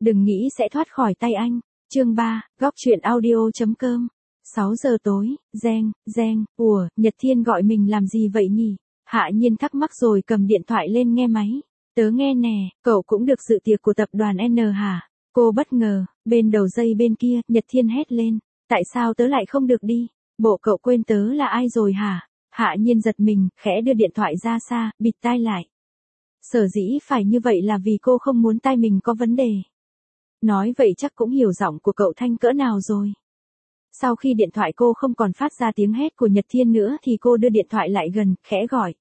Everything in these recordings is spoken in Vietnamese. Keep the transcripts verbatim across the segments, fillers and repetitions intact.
Đừng nghĩ sẽ thoát khỏi tay anh. Chương ba, góc truyện audio.com. sáu giờ tối, reng, reng, ủa, Nhật Thiên gọi mình làm gì vậy nhỉ? Hạ Nhiên thắc mắc rồi cầm điện thoại lên nghe máy. Tớ nghe nè, cậu cũng được dự tiệc của tập đoàn N hả? Cô bất ngờ, bên đầu dây bên kia, Nhật Thiên hét lên. Tại sao tớ lại không được đi? Bộ cậu quên tớ là ai rồi hả? Hạ Nhiên giật mình, khẽ đưa điện thoại ra xa, bịt tai lại. Sở dĩ phải như vậy là vì cô không muốn tai mình có vấn đề. Nói vậy chắc cũng hiểu giọng của cậu Thanh cỡ nào rồi. Sau khi điện thoại cô không còn phát ra tiếng hét của Nhật Thiên nữa thì cô đưa điện thoại lại gần, khẽ gọi.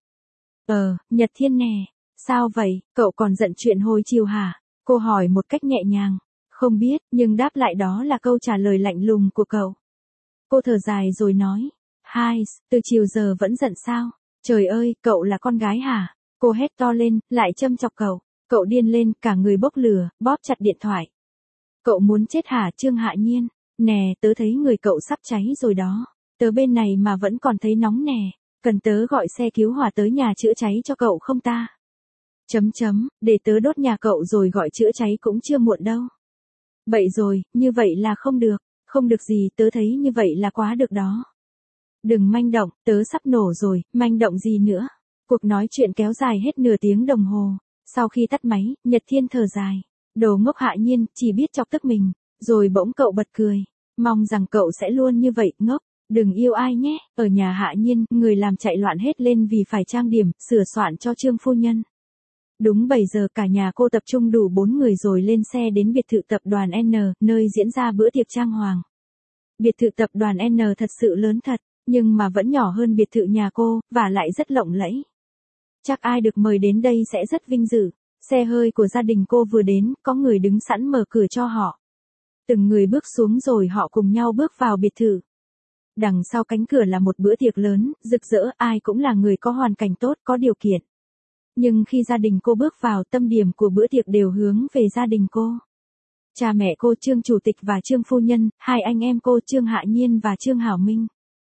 Ờ, Nhật Thiên nè, sao vậy, cậu còn giận chuyện hồi chiều hả? Cô hỏi một cách nhẹ nhàng. Không biết, nhưng đáp lại đó là câu trả lời lạnh lùng của cậu. Cô thở dài rồi nói. Hai, từ chiều giờ vẫn giận sao? Trời ơi, cậu là con gái hả? Cô hét to lên, lại châm chọc cậu. Cậu điên lên, cả người bốc lửa, bóp chặt điện thoại. Cậu muốn chết hả Trương Hạ Nhiên? Nè, tớ thấy người cậu sắp cháy rồi đó. Tớ bên này mà vẫn còn thấy nóng nè. Cần tớ gọi xe cứu hỏa tới nhà chữa cháy cho cậu không ta? Chấm chấm, để tớ đốt nhà cậu rồi gọi chữa cháy cũng chưa muộn đâu. Vậy rồi, như vậy là không được. Không được gì, tớ thấy như vậy là quá được đó. Đừng manh động, tớ sắp nổ rồi, manh động gì nữa. Cuộc nói chuyện kéo dài hết nửa tiếng đồng hồ. Sau khi tắt máy, Nhật Thiên thở dài. Đồ ngốc Hạ Nhiên, chỉ biết chọc tức mình. Rồi bỗng cậu bật cười. Mong rằng cậu sẽ luôn như vậy, ngốc. Đừng yêu ai nhé. Ở nhà Hạ Nhiên, người làm chạy loạn hết lên vì phải trang điểm, sửa soạn cho Trương phu nhân. Đúng bảy giờ cả nhà cô tập trung đủ bốn người rồi lên xe đến biệt thự tập đoàn N, nơi diễn ra bữa tiệc trang hoàng. Biệt thự tập đoàn N thật sự lớn thật, nhưng mà vẫn nhỏ hơn biệt thự nhà cô, và lại rất lộng lẫy. Chắc ai được mời đến đây sẽ rất vinh dự. Xe hơi của gia đình cô vừa đến, có người đứng sẵn mở cửa cho họ. Từng người bước xuống rồi họ cùng nhau bước vào biệt thự. Đằng sau cánh cửa là một bữa tiệc lớn, rực rỡ, ai cũng là người có hoàn cảnh tốt, có điều kiện. Nhưng khi gia đình cô bước vào, tâm điểm của bữa tiệc đều hướng về gia đình cô. Cha mẹ cô Trương Chủ tịch và Trương Phu Nhân, hai anh em cô Trương Hạ Nhiên và Trương Hảo Minh.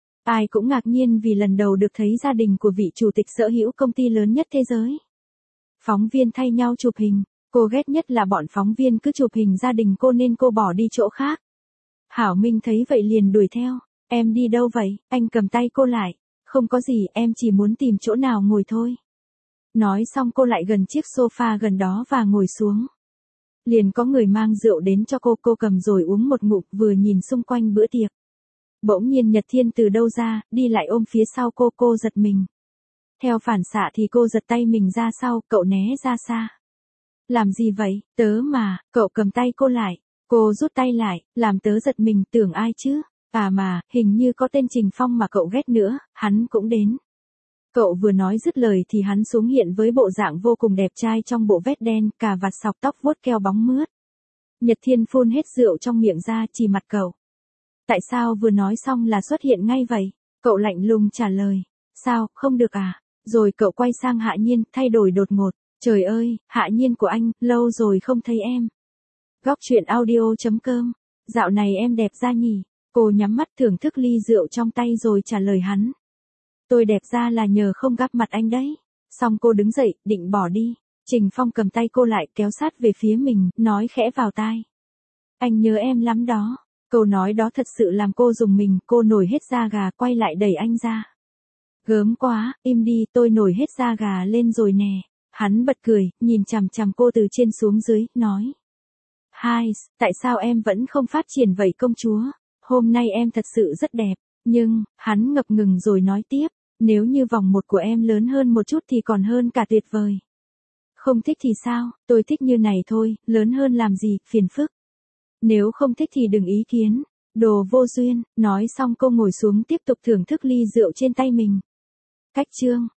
Ai cũng ngạc nhiên vì lần đầu được thấy gia đình của vị chủ tịch sở hữu công ty lớn nhất thế giới. Phóng viên thay nhau chụp hình, cô ghét nhất là bọn phóng viên cứ chụp hình gia đình cô nên cô bỏ đi chỗ khác. Hảo Minh thấy vậy liền đuổi theo. Em đi đâu vậy? Anh cầm tay cô lại. Không có gì, em chỉ muốn tìm chỗ nào ngồi thôi. Nói xong cô lại gần chiếc sofa gần đó và ngồi xuống. Liền có người mang rượu đến cho cô, cô cầm rồi uống một ngụm, vừa nhìn xung quanh bữa tiệc. Bỗng nhiên Nhật Thiên từ đâu ra, đi lại ôm phía sau cô, cô giật mình. Theo phản xạ thì cô giật tay mình ra sau, cậu né ra xa. Làm gì vậy, tớ mà, cậu cầm tay cô lại. Cô rút tay lại, làm tớ giật mình, tưởng ai chứ? À mà, hình như có tên Trình Phong mà cậu ghét nữa, hắn cũng đến. Cậu vừa nói dứt lời thì hắn xuống hiện với bộ dạng vô cùng đẹp trai trong bộ vest đen, cà vạt sọc tóc vuốt keo bóng mướt. Nhật Thiên phun hết rượu trong miệng ra, chỉ mặt cậu. Tại sao vừa nói xong là xuất hiện ngay vậy? Cậu lạnh lùng trả lời. Sao, không được à? Rồi cậu quay sang Hạ Nhiên, thay đổi đột ngột. Trời ơi, Hạ Nhiên của anh, lâu rồi không thấy em. Góc truyện audio.com. Dạo này em đẹp ra nhỉ? Cô nhắm mắt thưởng thức ly rượu trong tay rồi trả lời hắn. Tôi đẹp ra là nhờ không gặp mặt anh đấy. Xong cô đứng dậy, định bỏ đi. Trình Phong cầm tay cô lại, kéo sát về phía mình, nói khẽ vào tai. Anh nhớ em lắm đó. Câu nói đó thật sự làm cô rùng mình, cô nổi hết da gà, quay lại đẩy anh ra. Gớm quá, im đi, tôi nổi hết da gà lên rồi nè. Hắn bật cười, nhìn chằm chằm cô từ trên xuống dưới, nói. Hai, tại sao em vẫn không phát triển vậy công chúa? Hôm nay em thật sự rất đẹp. Nhưng, hắn ngập ngừng rồi nói tiếp. Nếu như vòng một của em lớn hơn một chút thì còn hơn cả tuyệt vời. Không thích thì sao, tôi thích như này thôi, lớn hơn làm gì, phiền phức. Nếu không thích thì đừng ý kiến. Đồ vô duyên, nói xong cô ngồi xuống tiếp tục thưởng thức ly rượu trên tay mình. Cách chương.